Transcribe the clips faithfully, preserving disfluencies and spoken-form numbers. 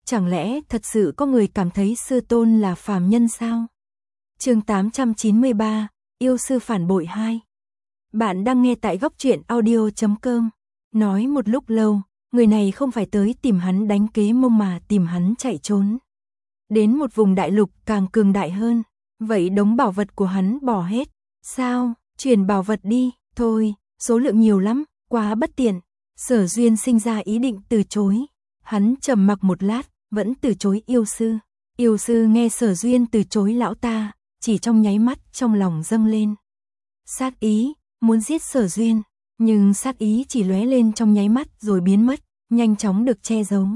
Chẳng lẽ thật sự có người cảm thấy sư tôn là phàm nhân sao? Chương tám trăm chín mươi ba, yêu sư phản bội hai. Bạn đang nghe tại góc truyện audio chấm com. Nói một lúc lâu, người này không phải tới tìm hắn đánh Kế Mông mà tìm hắn chạy trốn. Đến một vùng đại lục càng cường đại hơn, vậy đống bảo vật của hắn bỏ hết. Sao, chuyển bảo vật đi, thôi, số lượng nhiều lắm, quá bất tiện. Sở Duyên sinh ra ý định từ chối. Hắn trầm mặc một lát, vẫn từ chối yêu sư. Yêu sư nghe Sở Duyên từ chối lão ta, chỉ trong nháy mắt trong lòng dâng lên sát ý, muốn giết Sở Duyên, nhưng sát ý chỉ lóe lên trong nháy mắt rồi biến mất, nhanh chóng được che giấu.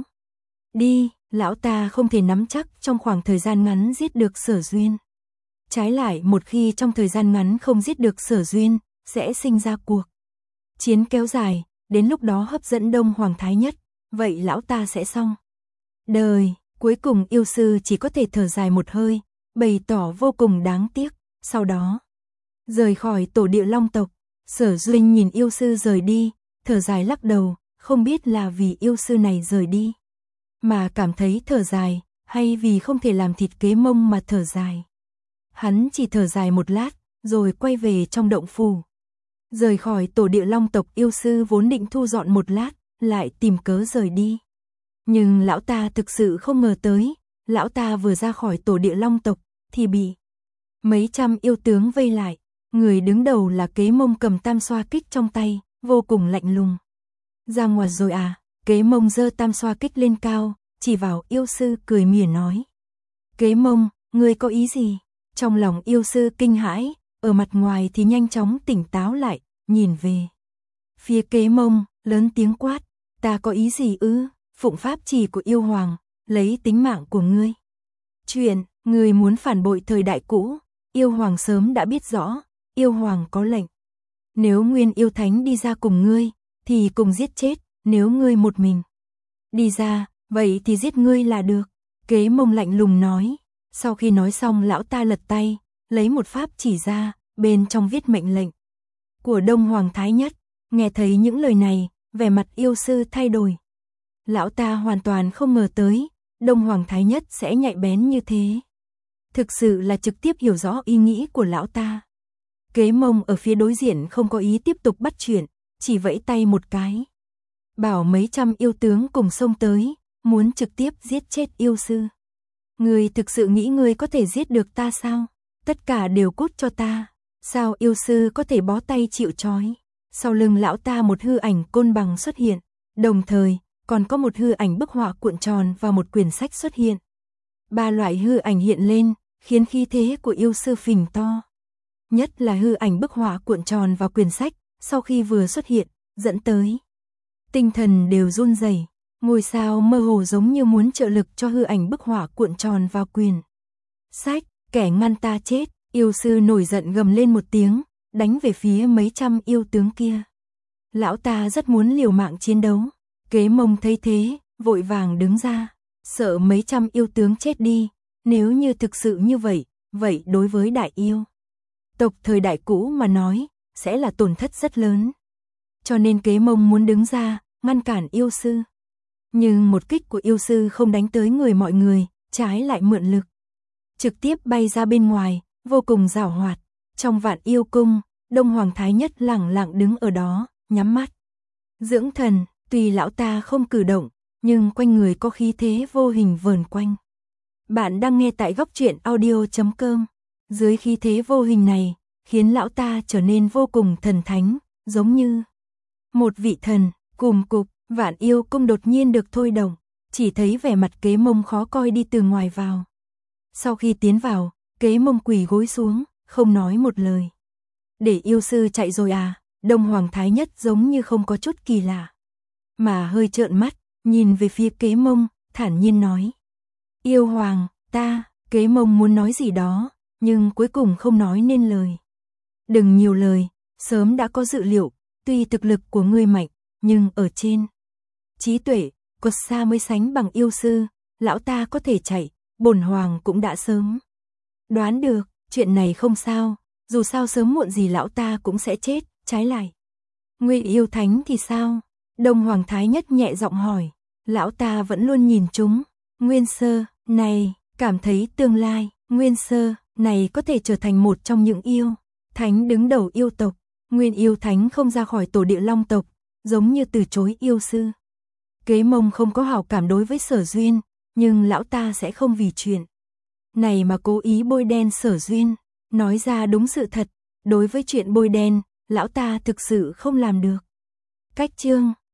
Đi, lão ta không thể nắm chắc trong khoảng thời gian ngắn giết được Sở Duyên. Trái lại, một khi trong thời gian ngắn không giết được Sở Duyên, sẽ sinh ra cuộc chiến kéo dài, đến lúc đó hấp dẫn Đông Hoàng Thái Nhất, vậy lão ta sẽ xong đời. Cuối cùng yêu sư chỉ có thể thở dài một hơi, bày tỏ vô cùng đáng tiếc, sau đó rời khỏi tổ địa Long tộc. Sở Duyên nhìn yêu sư rời đi, thở dài lắc đầu, không biết là vì yêu sư này rời đi mà cảm thấy thở dài, hay vì không thể làm thịt Kế Mông mà thở dài. Hắn chỉ thở dài một lát, rồi quay về trong động phủ. Rời khỏi tổ địa Long tộc, yêu sư vốn định thu dọn một lát, lại tìm cớ rời đi. Nhưng lão ta thực sự không ngờ tới, lão ta vừa ra khỏi tổ địa Long tộc, thì bị mấy trăm yêu tướng vây lại. Người đứng đầu là Kế Mông cầm tam xoa kích trong tay, vô cùng lạnh lùng. Ra ngoài rồi à? Kế Mông giơ tam xoa kích lên cao, chỉ vào yêu sư cười mỉa nói. Kế Mông, ngươi có ý gì? Trong lòng yêu sư kinh hãi, ở mặt ngoài thì nhanh chóng tỉnh táo lại, nhìn về phía Kế Mông, lớn tiếng quát. Ta có ý gì ư? Phụng pháp chỉ của yêu hoàng, lấy tính mạng của ngươi. Chuyện, ngươi muốn phản bội thời đại cũ, yêu hoàng sớm đã biết rõ, yêu hoàng có lệnh. Nếu Nguyên Yêu Thánh đi ra cùng ngươi, thì cùng giết chết, nếu ngươi một mình đi ra, vậy thì giết ngươi là được. Kế Mông lạnh lùng nói. Sau khi nói xong, lão ta lật tay, lấy một pháp chỉ ra, bên trong viết mệnh lệnh của Đông Hoàng Thái Nhất. Nghe thấy những lời này, vẻ mặt yêu sư thay đổi. Lão ta hoàn toàn không ngờ tới, Đông Hoàng Thái Nhất sẽ nhạy bén như thế. Thực sự là trực tiếp hiểu rõ ý nghĩ của lão ta. Kế Mông ở phía đối diện không có ý tiếp tục bắt chuyện, chỉ vẫy tay một cái, bảo mấy trăm yêu tướng cùng xông tới, muốn trực tiếp giết chết yêu sư. Ngươi thực sự nghĩ ngươi có thể giết được ta sao? Tất cả đều cút cho ta. Sao yêu sư có thể bó tay chịu trói? Sau lưng lão ta một hư ảnh côn bằng xuất hiện, đồng thời còn có một hư ảnh bức họa cuộn tròn và một quyển sách xuất hiện. Ba loại hư ảnh hiện lên, khiến khí thế của yêu sư phình to. Nhất là hư ảnh bức họa cuộn tròn vào quyển sách, sau khi vừa xuất hiện, dẫn tới tinh thần đều run rẩy. Ngôi sao mơ hồ giống như muốn trợ lực cho hư ảnh bức họa cuộn tròn vào quyển sách. Kẻ ngăn ta chết. Yêu sư nổi giận gầm lên một tiếng, đánh về phía mấy trăm yêu tướng kia. Lão ta rất muốn liều mạng chiến đấu. Kế Mông thấy thế, vội vàng đứng ra, sợ mấy trăm yêu tướng chết đi. Nếu như thực sự như vậy, vậy đối với đại yêu tộc thời đại cũ mà nói, sẽ là tổn thất rất lớn. Cho nên Kế Mông muốn đứng ra, ngăn cản yêu sư. Nhưng một kích của yêu sư không đánh tới người mọi người, trái lại mượn lực trực tiếp bay ra bên ngoài, vô cùng giàu hoạt. Trong Vạn Yêu Cung, Đông Hoàng Thái Nhất lẳng lặng đứng ở đó, nhắm mắt dưỡng thần. Tuy lão ta không cử động, nhưng quanh người có khí thế vô hình vờn quanh. Bạn đang nghe tại góc truyện audio chấm com. Dưới khí thế vô hình này, khiến lão ta trở nên vô cùng thần thánh, giống như một vị thần. Cùm cục, Vạn Yêu Cung đột nhiên được thôi động, chỉ thấy vẻ mặt Kế Mông khó coi đi từ ngoài vào. Sau khi tiến vào, Kế Mông quỳ gối xuống, không nói một lời. Để yêu sư chạy rồi à? Đông Hoàng Thái Nhất giống như không có chút kỳ lạ, mà hơi trợn mắt, nhìn về phía Kế Mông, thản nhiên nói. Yêu hoàng, ta. Kế Mông muốn nói gì đó, nhưng cuối cùng không nói nên lời. Đừng nhiều lời, sớm đã có dự liệu, tuy thực lực của ngươi mạnh, nhưng ở trên trí tuệ, quật xa mới sánh bằng yêu sư, lão ta có thể chạy, bổn hoàng cũng đã sớm đoán được, chuyện này không sao, dù sao sớm muộn gì lão ta cũng sẽ chết. Trái lại, Nguyên Yêu Thánh thì sao? Đông Hoàng Thái Nhất nhẹ giọng hỏi. Lão ta vẫn luôn nhìn chúng, Nguyên Sơ, này, cảm thấy tương lai, Nguyên Sơ, này có thể trở thành một trong những yêu thánh đứng đầu yêu tộc. Nguyên yêu thánh không ra khỏi tổ địa long tộc, giống như từ chối yêu sư. Kế Mông không có hảo cảm đối với Sở Duyên, nhưng lão ta sẽ không vì chuyện này mà cố ý bôi đen Sở Duyên. Nói ra đúng sự thật, đối với chuyện bôi đen, lão ta thực sự không làm được. Cách chương